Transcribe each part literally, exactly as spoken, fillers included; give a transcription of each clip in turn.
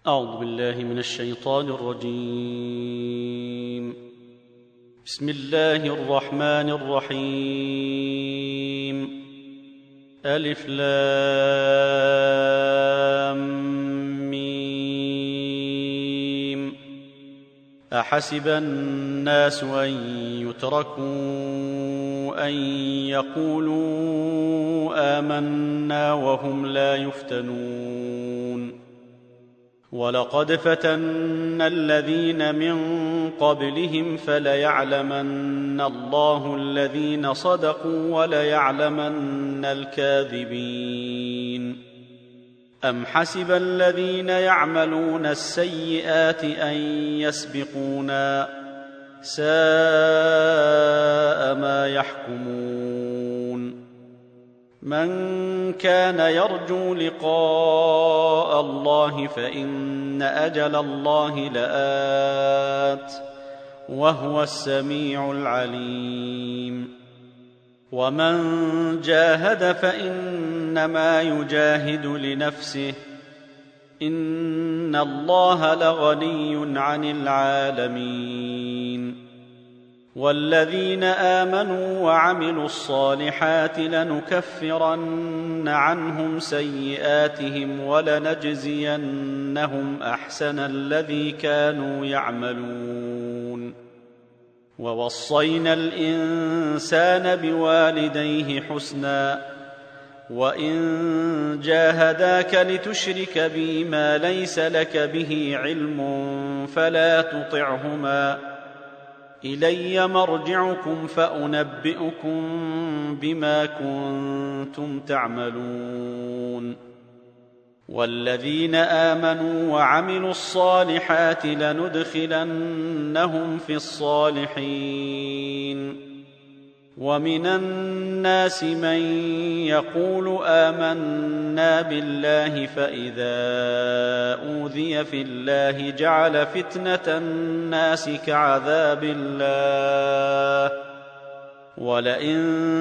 أعوذ بالله من الشيطان الرجيم. بسم الله الرحمن الرحيم. ألف لام ميم. أحسب الناس أن يتركوا أن يقولوا آمنا وهم لا يفتنون. ولقد فتنا الذين من قبلهم فليعلمن الله الذين صدقوا وليعلمن الكاذبين. أم حسب الذين يعملون السيئات أن يسبقونا ساء ما يحكمون. من كان يرجو لقاء الله فإن أجل الله لآت وهو السميع العليم. ومن جاهد فإنما يجاهد لنفسه إن الله لغني عن العالمين. والذين آمنوا وعملوا الصالحات لنكفرن عنهم سيئاتهم ولنجزينهم أحسن الذي كانوا يعملون. ووصينا الإنسان بوالديه حسنا وإن جاهداك لتشرك بي ما ليس لك به علم فلا تطعهما إلي مرجعكم فأنبئكم بما كنتم تعملون. والذين آمنوا وعملوا الصالحات لندخلنهم في الصالحين. ومن الناس من يقول آمنا بالله فإذا أوذي في الله جعل فتنة الناس كعذاب الله ولئن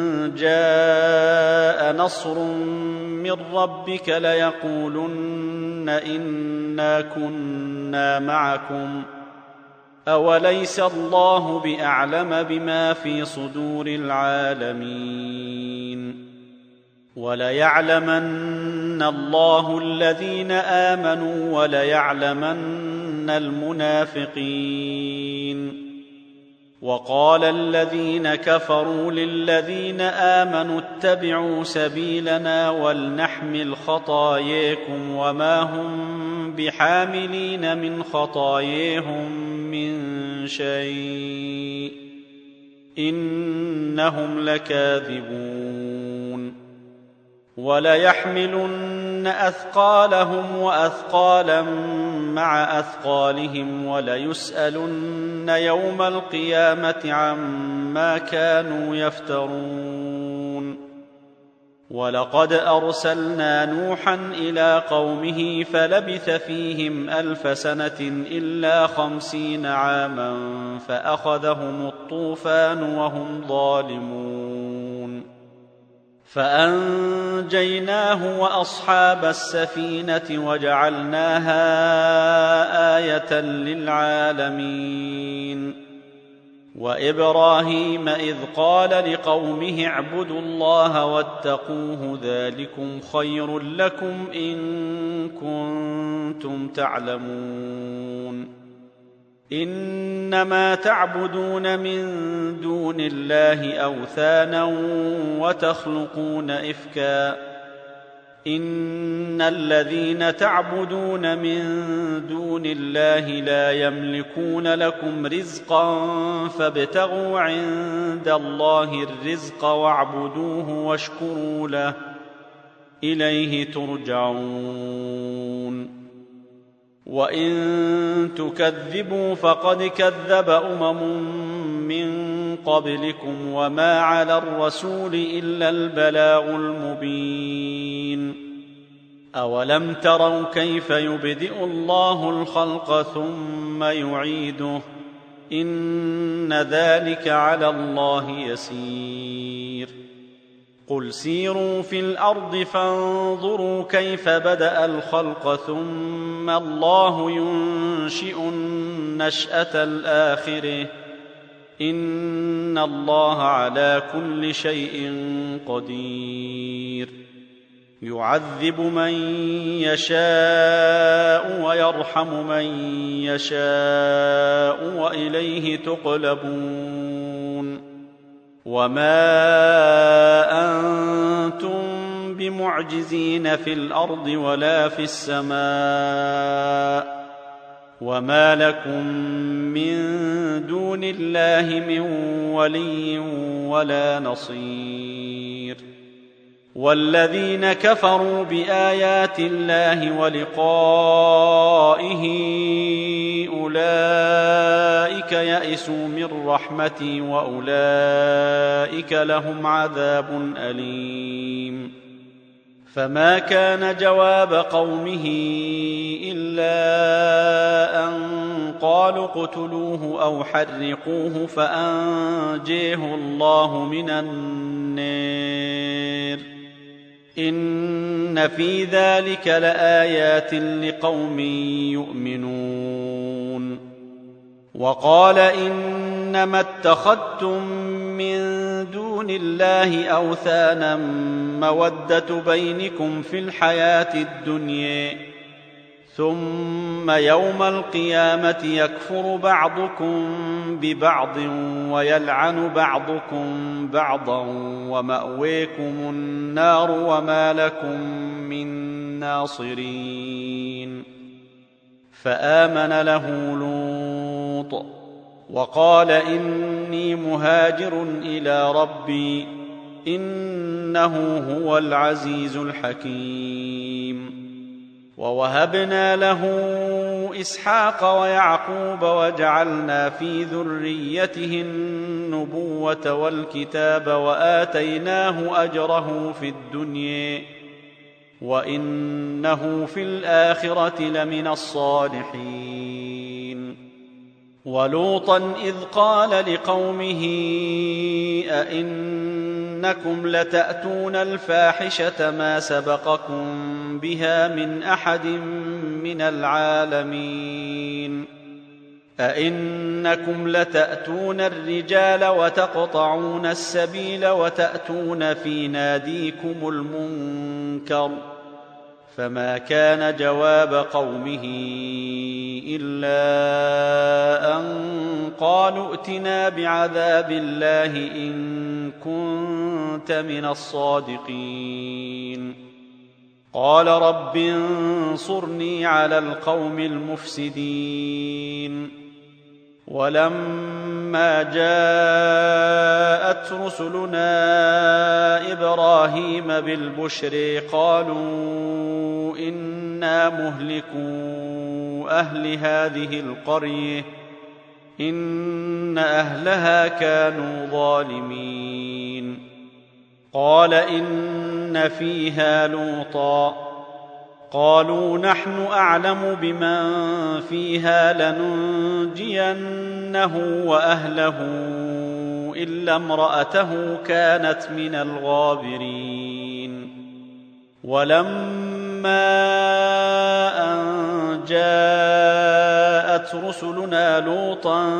جاء نصر من ربك ليقولن إنا كنا معكم أوليس الله بأعلم بما في صدور العالمين. وليعلمن الله الذين آمنوا وليعلمن المنافقين. وقال الذين كفروا للذين آمنوا اتبعوا سبيلنا ولنحمل خطاياكم وما هم بحاملين من خطاياهم من شيء إنهم لكاذبون. وليحملن أثقالهم وأثقالا مع أثقالهم وليسألن يوم القيامة عما كانوا يفترون. ولقد أرسلنا نوحا إلى قومه فلبث فيهم ألف سنة إلا خمسين عاما فأخذهم الطوفان وهم ظالمون. فأنجيناه وأصحاب السفينة وجعلناها آية للعالمين. وإبراهيم إذ قال لقومه اعبدوا الله واتقوه ذلكم خير لكم إن كنتم تعلمون. إنما تعبدون من دون الله أوثانا وتخلقون إفكا إن الذين تعبدون من دون الله لا يملكون لكم رزقا فابتغوا عند الله الرزق واعبدوه واشكروا له إليه ترجعون. وإن تكذبوا فقد كذب أمم من قبلكم وما على الرسول إلا البلاغ المبين. أولم تروا كيف يبدئ الله الخلق ثم يعيده إن ذلك على الله يسير. قل سيروا في الأرض فانظروا كيف بدأ الخلق ثم الله ينشئ النشأة الآخرة إن الله على كل شيء قدير يعذب من يشاء ويرحم من يشاء وإليه تقلبون وما أنتم بمعجزين في الأرض ولا في السماء وما لكم من دون الله من ولي ولا نصير والذين كفروا بآيات الله ولقائه أولئك يئسوا من رحمتي وأولئك لهم عذاب أليم فما كان جواب قومه إلا أن قالوا اقتلوه أو حرقوه فأنجيه الله من النار إن في ذلك لآيات لقوم يؤمنون وقال إنما اتخذتم من دون الله أوثانا مودة بينكم في الحياة الدنيا ثم يوم القيامة يكفر بعضكم ببعض ويلعن بعضكم بعضا ومأويكم النار وما لكم من ناصرين فآمن له لوط وقال إني مهاجر إلى ربي إنه هو العزيز الحكيم ووهبنا له إسحاق ويعقوب وجعلنا في ذريته النبوة والكتاب وآتيناه أجره في الدنيا وإنه في الآخرة لمن الصالحين ولوطا إذ قال لقومه أئنكم لتأتون الفاحشة ما سبقكم بها من أحد من العالمين أئنكم لتأتون الرجال وتقطعون السبيل وتأتون في ناديكم المنكر فما كان جواب قومه إلا أن قالوا ائتنا بعذاب الله إن كنت من الصادقين قال رب انصرني على القوم المفسدين ولما جاءت رسلنا إبراهيم بالبشر قالوا إنا مهلكو أهل هذه القرية إن أهلها كانوا ظالمين قال إن فيها لوطا قالوا نحن أعلم بمن فيها لننجينه وأهله إلا امرأته كانت من الغابرين ولما أن جاءت رسلنا لوطا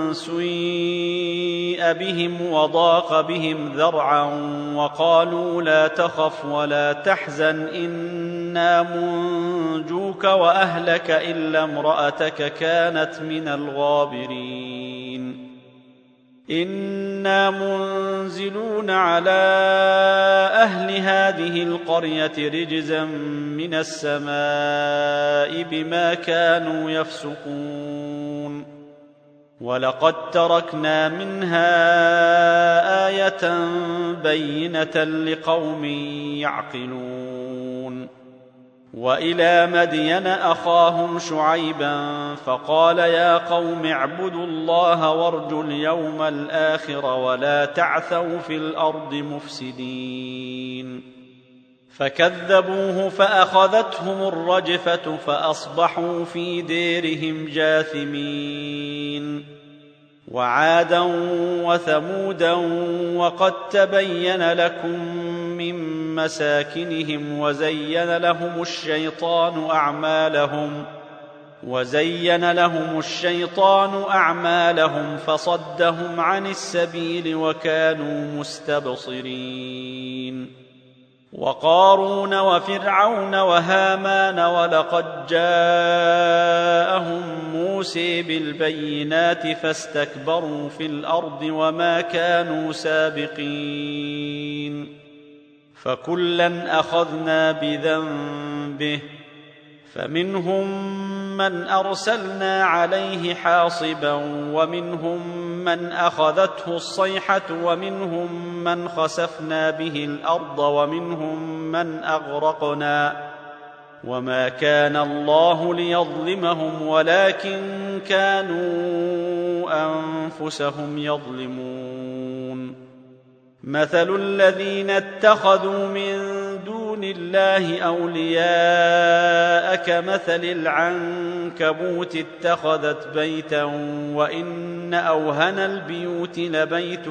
سيء بهم وضاق بهم ذرعا وقالوا لا تخف ولا تحزن إنا منجوك وأهلك إلا امرأتك كانت من الغابرين إنا منزلون على أهل هذه القرية رجزا من السماء بما كانوا يفسقون ولقد تركنا منها آية بينة لقوم يعقلون وإلى مدين أخاهم شعيبا فقال يا قوم اعبدوا الله وارجوا اليوم الآخر ولا تعثوا في الأرض مفسدين فكذبوه فأخذتهم الرجفة فأصبحوا في ديرهم جاثمين وعادا وثمودا وقد تبين لكم مساكنهم وزين لهم الشيطان أعمالهم وزين لهم الشيطان أعمالهم فصدهم عن السبيل وكانوا مستبصرين. وقارون وفرعون وهامان ولقد جاءهم موسى بالبينات فاستكبروا في الأرض وما كانوا سابقين. فكلا أخذنا بذنبه فمنهم من أرسلنا عليه حاصبا ومنهم من أخذته الصيحة ومنهم من خسفنا به الأرض ومنهم من أغرقنا وما كان الله ليظلمهم ولكن كانوا أنفسهم يظلمون. مثل الذين اتخذوا من دون الله أولياء كمثل العنكبوت اتخذت بيتا وإن أوهن البيوت لبيت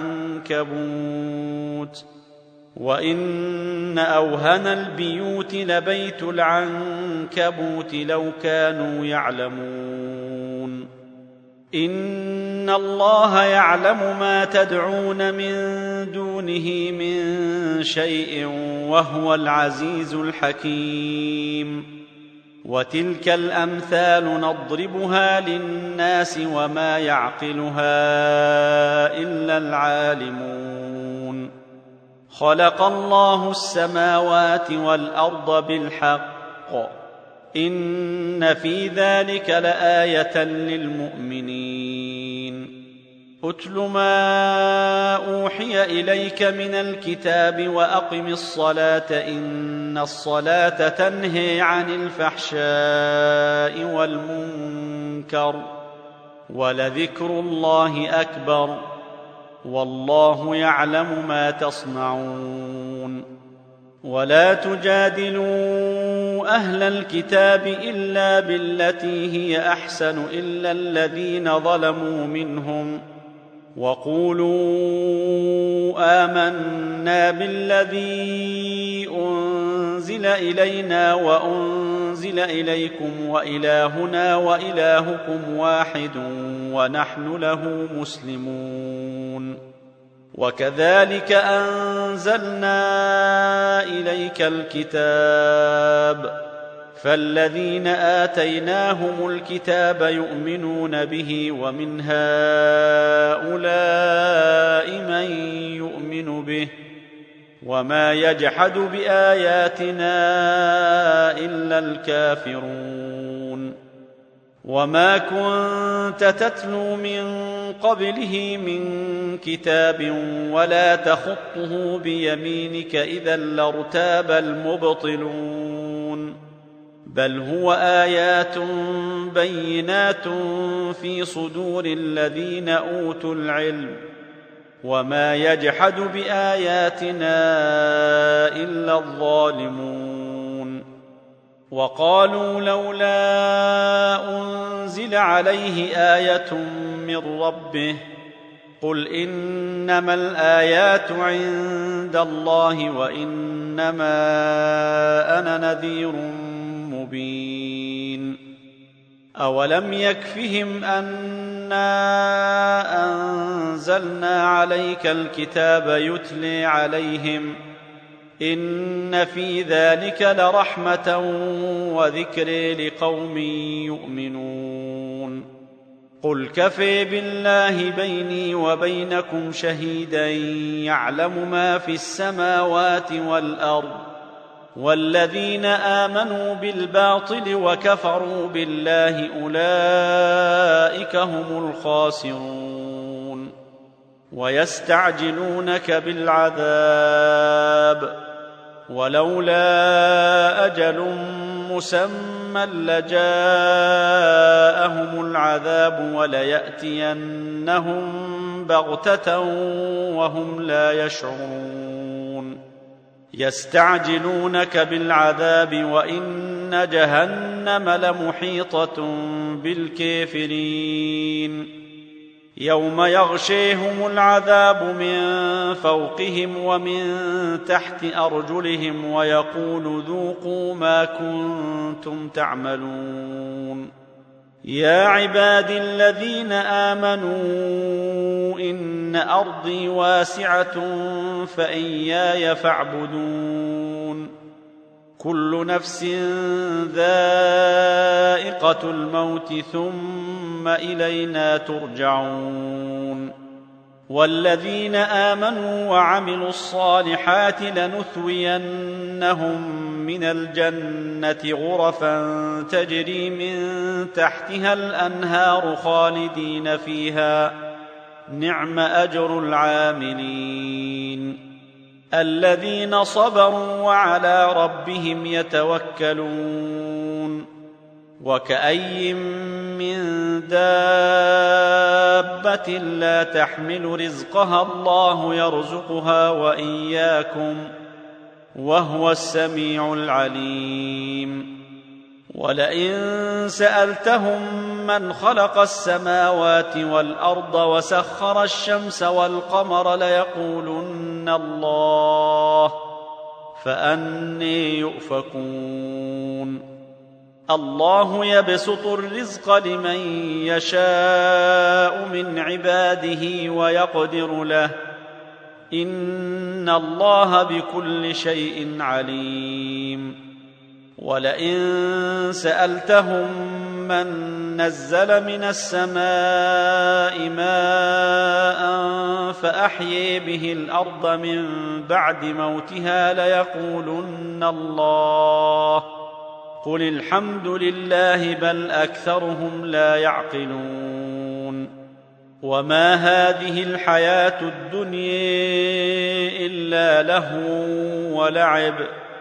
العنكبوت وإن أوهن البيوت لبيت العنكبوت لو كانوا يعلمون. إن الله يعلم ما تدعون من دونه من شيء وهو العزيز الحكيم. وتلك الأمثال نضربها للناس وما يعقلها إلا العالمون. خلق الله السماوات والأرض بالحق إن في ذلك لآية للمؤمنين. أتل ما أوحي إليك من الكتاب وأقم الصلاة إن الصلاة تنهي عن الفحشاء والمنكر ولذكر الله أكبر والله يعلم ما تصنعون. ولا تجادلوا أهل الكتاب إلا بالتي هي أحسن إلا الذين ظلموا منهم وقولوا آمنا بالذي أنزل إلينا وأنزل إليكم وإلهنا وإلهكم واحد ونحن له مسلمون. وكذلك أنزلنا إليك الكتاب فالذين آتيناهم الكتاب يؤمنون به ومن هؤلاء من يؤمن به وما يجحد بآياتنا إلا الكافرون. وما كنت تتلو من قبله من كتاب ولا تخطه بيمينك إذا لارتاب المبطلون. بل هو آيات بينات في صدور الذين أوتوا العلم وما يجحد بآياتنا إلا الظالمون. وقالوا لولا أنزل عليه آية من ربه قل إنما الآيات عند الله وإنما أنا نذير مبين. أولم يكفهم أنا أنزلنا عليك الكتاب يتلي عليهم إن في ذلك لرحمة وذكر لقوم يؤمنون. قل كفى بالله بيني وبينكم شهيدا يعلم ما في السماوات والأرض والذين آمنوا بالباطل وكفروا بالله أولئك هم الخاسرون. ويستعجلونك بالعذاب ولولا أجل مسمى لجاءهم العذاب وليأتينهم بغتة وهم لا يشعرون. يستعجلونك بالعذاب وإن جهنم لمحيطة بالكافرين. يوم يغشيهم العذاب من فوقهم ومن تحت أرجلهم ويقول ذوقوا ما كنتم تعملون. يا عبادي الذين آمنوا إن أرضي واسعة فإياي فاعبدون. كل نفس ذائقة الموت ثم إلينا ترجعون. والذين آمنوا وعملوا الصالحات لنثوينهم من الجنة غرفا تجري من تحتها الأنهار خالدين فيها، نعم أجر العاملين. الذين صبروا وعلى ربهم يتوكلون. وكأي من دابة لا تحمل رزقها الله يرزقها وإياكم وهو السميع العليم. ولئن سألتهم من خلق السماوات والأرض وسخر الشمس والقمر ليقولن الله، فأني يؤفكون. الله يبسط الرزق لمن يشاء من عباده ويقدر له، إن الله بكل شيء عليم. ولئن سألتهم من نزل من السماء ماء فأحيي به الأرض من بعد موتها ليقولن الله، قل الحمد لله بل أكثرهم لا يعقلون. وما هذه الحياة الدنيا إلا لهو ولعب،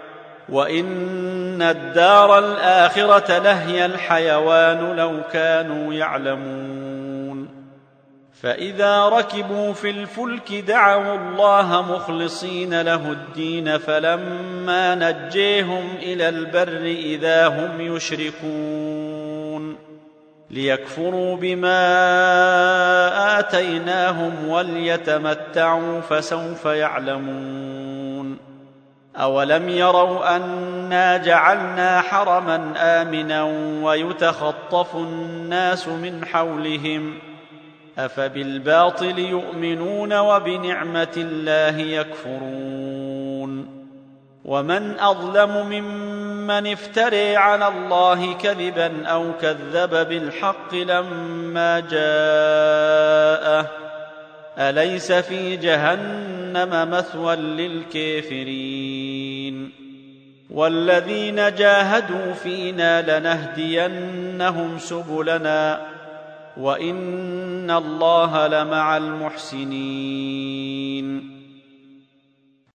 وإن الدار الآخرة لهي الحيوان لو كانوا يعلمون. فإذا ركبوا في الفلك دعوا الله مخلصين له الدين فلما نجيهم إلى البر إذا هم يشركون، ليكفروا بما آتيناهم وليتمتعوا فسوف يعلمون. أولم يروا أنا جعلنا حرما آمنا ويتخطف الناس من حولهم، أفبالباطل يؤمنون وبنعمة الله يكفرون. ومن أظلم ممن افتري على الله كذبا أو كذب بالحق لما جاءه، أليس في جهنم مثوى للكافرين؟ والذين جاهدوا فينا لنهدينهم سبلنا وإن الله لمع المحسنين.